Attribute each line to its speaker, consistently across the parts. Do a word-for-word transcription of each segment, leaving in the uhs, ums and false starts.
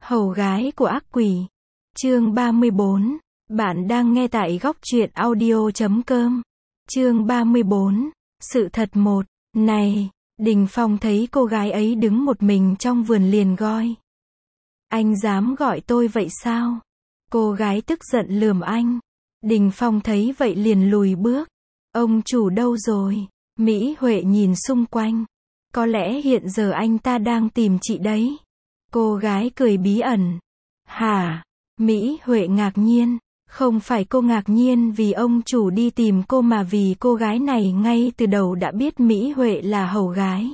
Speaker 1: Hầu gái của ác quỷ. Chương ba mươi bốn. Bạn đang nghe tại góc truyện audio chấm com. Chương ba mươi bốn. Sự thật một. Này, Đình Phong thấy cô gái ấy đứng một mình trong vườn liền gọi. Anh dám gọi tôi vậy sao? Cô gái tức giận lườm anh. Đình Phong thấy vậy liền lùi bước. Ông chủ đâu rồi? Mỹ Huệ nhìn xung quanh. Có lẽ hiện giờ anh ta đang tìm chị đấy. Cô gái cười bí ẩn. Hả? Mỹ Huệ ngạc nhiên. Không phải cô ngạc nhiên vì ông chủ đi tìm cô mà vì cô gái này ngay từ đầu đã biết Mỹ Huệ là hầu gái.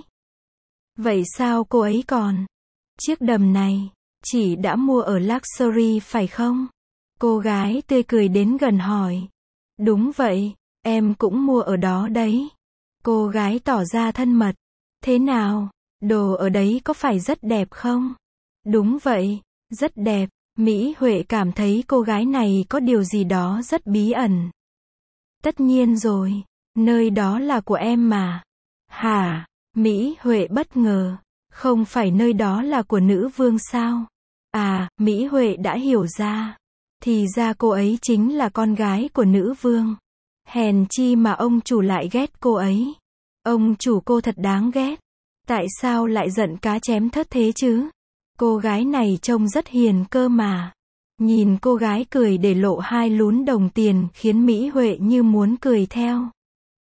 Speaker 1: Vậy sao cô ấy còn? Chiếc đầm này, chị đã mua ở Luxury phải không? Cô gái tươi cười đến gần hỏi. Đúng vậy, em cũng mua ở đó đấy. Cô gái tỏ ra thân mật. Thế nào? Đồ ở đấy có phải rất đẹp không? Đúng vậy, rất đẹp. Mỹ Huệ cảm thấy cô gái này có điều gì đó rất bí ẩn. Tất nhiên rồi, nơi đó là của em mà. Hả? Mỹ Huệ bất ngờ. Không phải nơi đó là của nữ vương sao? À, Mỹ Huệ đã hiểu ra. Thì ra cô ấy chính là con gái của nữ vương. Hèn chi mà ông chủ lại ghét cô ấy. Ông chủ cô thật đáng ghét. Tại sao lại giận cá chém thớt thế chứ? Cô gái này trông rất hiền cơ mà. Nhìn cô gái cười để lộ hai lún đồng tiền khiến Mỹ Huệ như muốn cười theo.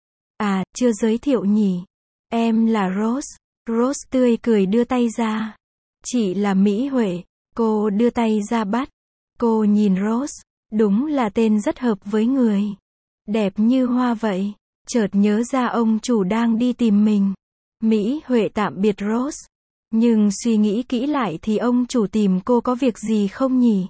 Speaker 1: À, chưa giới thiệu nhỉ? Em là Rose. Rose tươi cười đưa tay ra. Chị là Mỹ Huệ. Cô đưa tay ra bắt. Cô nhìn Rose. Đúng là tên rất hợp với người. Đẹp như hoa vậy. Chợt nhớ ra ông chủ đang đi tìm mình. Mỹ Huệ tạm biệt Rose. Nhưng suy nghĩ kỹ lại thì ông chủ tìm cô có việc gì không nhỉ?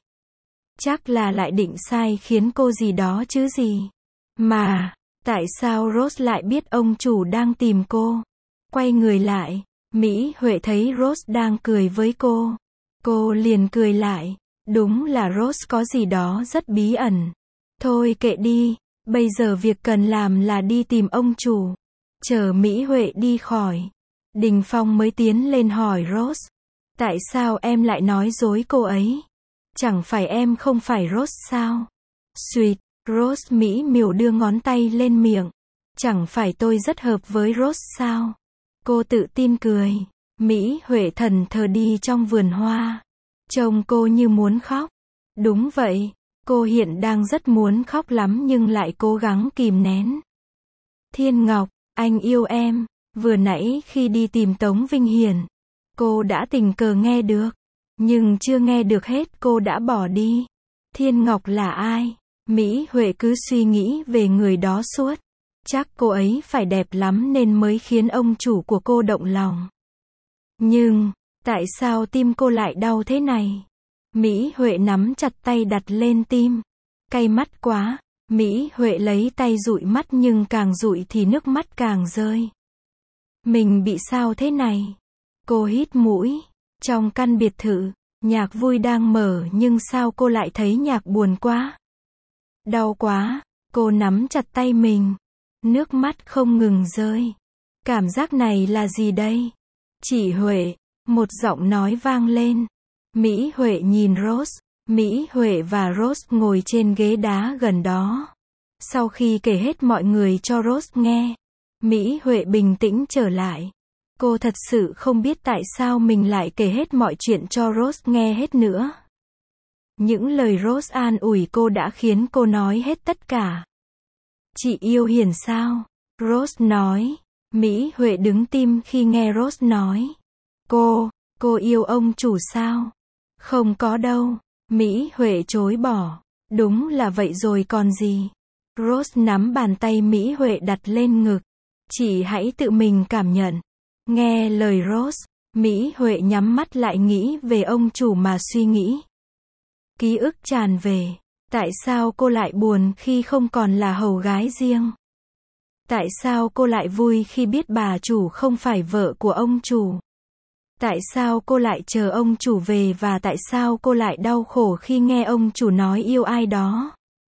Speaker 1: Chắc là lại định sai khiến cô gì đó chứ gì. Mà, tại sao Rose lại biết ông chủ đang tìm cô? Quay người lại, Mỹ Huệ thấy Rose đang cười với cô. Cô liền cười lại. Đúng là Rose có gì đó rất bí ẩn. Thôi kệ đi, bây giờ việc cần làm là đi tìm ông chủ. Chờ Mỹ Huệ đi khỏi. Đình Phong mới tiến lên hỏi Rose. Tại sao em lại nói dối cô ấy? Chẳng phải em không phải Rose sao? Sweet, Rose mỹ miều đưa ngón tay lên miệng. Chẳng phải tôi rất hợp với Rose sao? Cô tự tin cười. Mỹ Huệ thần thờ đi trong vườn hoa. Trông cô như muốn khóc. Đúng vậy, cô hiện đang rất muốn khóc lắm nhưng lại cố gắng kìm nén. Thiên Ngọc, anh yêu em. Vừa nãy khi đi tìm Tống Vinh Hiển, cô đã tình cờ nghe được. Nhưng chưa nghe được hết cô đã bỏ đi. Thiên Ngọc là ai? Mỹ Huệ cứ suy nghĩ về người đó suốt. Chắc cô ấy phải đẹp lắm nên mới khiến ông chủ của cô động lòng. Nhưng, tại sao tim cô lại đau thế này? Mỹ Huệ nắm chặt tay đặt lên tim. Cay mắt quá. Mỹ Huệ lấy tay dụi mắt nhưng càng dụi thì nước mắt càng rơi. Mình bị sao thế này? Cô hít mũi. Trong căn biệt thự, nhạc vui đang mở nhưng sao cô lại thấy nhạc buồn quá? Đau quá. Cô nắm chặt tay mình. Nước mắt không ngừng rơi. Cảm giác này là gì đây? Chị Huệ. Một giọng nói vang lên. Mỹ Huệ nhìn Rose. Mỹ Huệ và Rose ngồi trên ghế đá gần đó. Sau khi kể hết mọi người cho Rose nghe, Mỹ Huệ bình tĩnh trở lại. Cô thật sự không biết tại sao mình lại kể hết mọi chuyện cho Rose nghe hết nữa. Những lời Rose an ủi cô đã khiến cô nói hết tất cả. Chị yêu Hiền sao? Rose nói. Mỹ Huệ đứng tim khi nghe Rose nói. Cô, cô yêu ông chủ sao? Không có đâu. Mỹ Huệ chối bỏ. Đúng là vậy rồi còn gì. Rose nắm bàn tay Mỹ Huệ đặt lên ngực. Chị hãy tự mình cảm nhận. Nghe lời Rose, Mỹ Huệ nhắm mắt lại nghĩ về ông chủ mà suy nghĩ. Ký ức tràn về. Tại sao cô lại buồn khi không còn là hầu gái riêng? Tại sao cô lại vui khi biết bà chủ không phải vợ của ông chủ? Tại sao cô lại chờ ông chủ về và tại sao cô lại đau khổ khi nghe ông chủ nói yêu ai đó?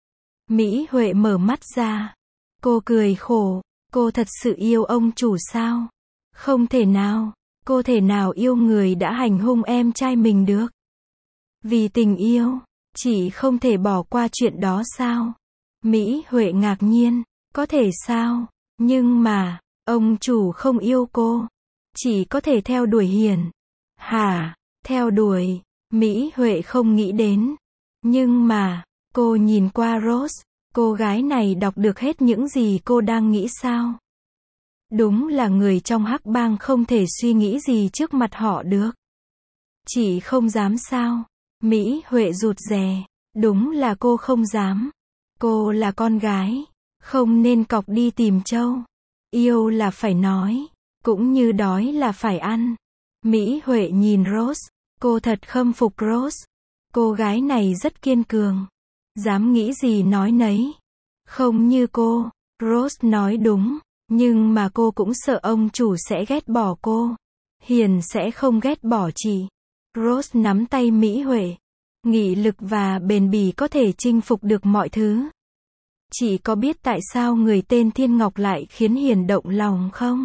Speaker 1: Mỹ Huệ mở mắt ra. Cô cười khổ. Cô thật sự yêu ông chủ sao? Không thể nào. Cô thể nào yêu người đã hành hung em trai mình được? Vì tình yêu, chị không thể bỏ qua chuyện đó sao? Mỹ Huệ ngạc nhiên, có thể sao? Nhưng mà, ông chủ không yêu cô. Chỉ có thể theo đuổi Hiền. Hả? Theo đuổi? Mỹ Huệ không nghĩ đến. Nhưng mà, cô nhìn qua Rose. Cô gái này đọc được hết những gì cô đang nghĩ sao? Đúng là người trong hắc bang không thể suy nghĩ gì trước mặt họ được. Chị không dám sao? Mỹ Huệ rụt rè. Đúng là cô không dám. Cô là con gái. Không nên cọc đi tìm trâu. Yêu là phải nói. Cũng như đói là phải ăn. Mỹ Huệ nhìn Rose. Cô thật khâm phục Rose. Cô gái này rất kiên cường. Dám nghĩ gì nói nấy. Không như cô. Rose nói đúng. Nhưng mà cô cũng sợ ông chủ sẽ ghét bỏ cô. Hiền sẽ không ghét bỏ chị. Rose nắm tay Mỹ Huệ. Nghị lực và bền bỉ có thể chinh phục được mọi thứ. Chị có biết tại sao người tên Thiên Ngọc lại khiến Hiền động lòng không?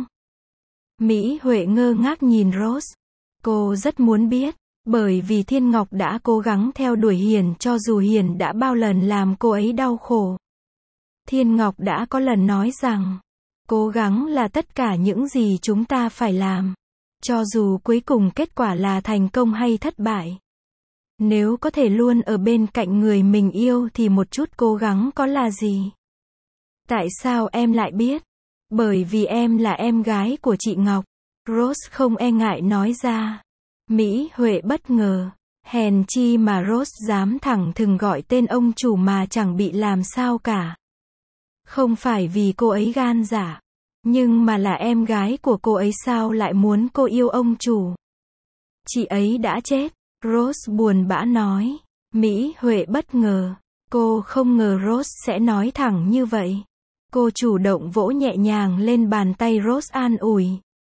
Speaker 1: Mỹ Huệ ngơ ngác nhìn Rose. Cô rất muốn biết. Bởi vì Thiên Ngọc đã cố gắng theo đuổi Hiền cho dù Hiền đã bao lần làm cô ấy đau khổ. Thiên Ngọc đã có lần nói rằng, cố gắng là tất cả những gì chúng ta phải làm. Cho dù cuối cùng kết quả là thành công hay thất bại. Nếu có thể luôn ở bên cạnh người mình yêu thì một chút cố gắng có là gì? Tại sao em lại biết? Bởi vì em là em gái của chị Ngọc. Rose không e ngại nói ra. Mỹ Huệ bất ngờ. Hèn chi mà Rose dám thẳng thừng gọi tên ông chủ mà chẳng bị làm sao cả. Không phải vì cô ấy gan dạ. Nhưng mà là em gái của cô ấy sao lại muốn cô yêu ông chủ. Chị ấy đã chết. Rose buồn bã nói. Mỹ Huệ bất ngờ. Cô không ngờ Rose sẽ nói thẳng như vậy. Cô chủ động vỗ nhẹ nhàng lên bàn tay Rose an ủi.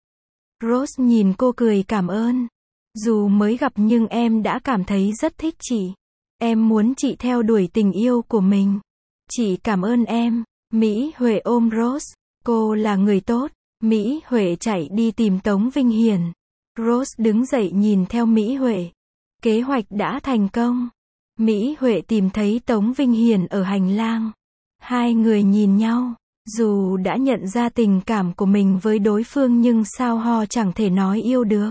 Speaker 1: Rose nhìn cô cười cảm ơn. Dù mới gặp nhưng em đã cảm thấy rất thích chị. Em muốn chị theo đuổi tình yêu của mình. Chị cảm ơn em. Mỹ Huệ ôm Rose. Cô là người tốt. Mỹ Huệ chạy đi tìm Tống Vinh Hiền. Rose đứng dậy nhìn theo Mỹ Huệ. Kế hoạch đã thành công. Mỹ Huệ tìm thấy Tống Vinh Hiền ở hành lang. Hai người nhìn nhau. Dù đã nhận ra tình cảm của mình với đối phương nhưng sao họ chẳng thể nói yêu được.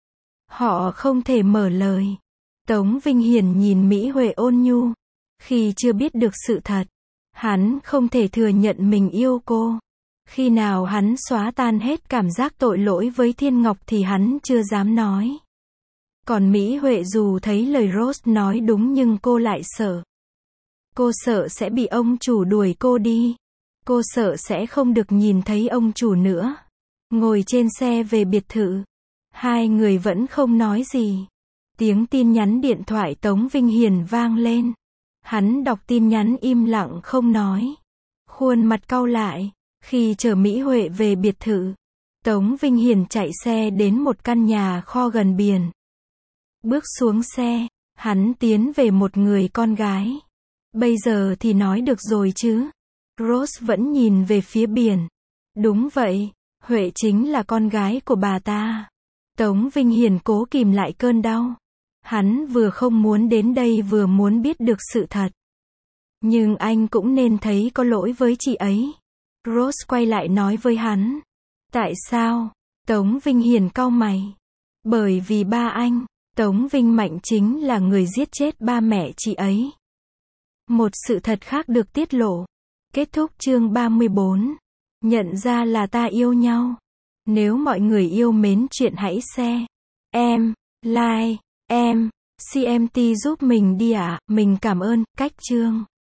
Speaker 1: Họ không thể mở lời. Tống Vinh Hiền nhìn Mỹ Huệ ôn nhu. Khi chưa biết được sự thật, hắn không thể thừa nhận mình yêu cô. Khi nào hắn xóa tan hết cảm giác tội lỗi với Thiên Ngọc thì hắn chưa dám nói. Còn Mỹ Huệ dù thấy lời Rose nói đúng nhưng cô lại sợ. Cô sợ sẽ bị ông chủ đuổi cô đi. Cô sợ sẽ không được nhìn thấy ông chủ nữa. Ngồi trên xe về biệt thự. Hai người vẫn không nói gì. Tiếng tin nhắn điện thoại Tống Vinh Hiền vang lên. Hắn đọc tin nhắn im lặng không nói. Khuôn mặt cau lại. Khi chở Mỹ Huệ về biệt thự, Tống Vinh Hiền chạy xe đến một căn nhà kho gần biển. Bước xuống xe, hắn tiến về một người con gái. Bây giờ thì nói được rồi chứ. Rose vẫn nhìn về phía biển. Đúng vậy, Huệ chính là con gái của bà ta. Tống Vinh Hiền cố kìm lại cơn đau. Hắn vừa không muốn đến đây vừa muốn biết được sự thật. Nhưng anh cũng nên thấy có lỗi với chị ấy. Rose quay lại nói với hắn. Tại sao? Tống Vinh Hiền cau mày. Bởi vì ba anh, Tống Vinh Mạnh chính là người giết chết ba mẹ chị ấy. Một sự thật khác được tiết lộ. Kết thúc chương ba mươi bốn. Nhận ra là ta yêu nhau. Nếu mọi người yêu mến chuyện hãy share, em, like, em, xê em tê giúp mình đi ạ. À. Mình cảm ơn. Cách chương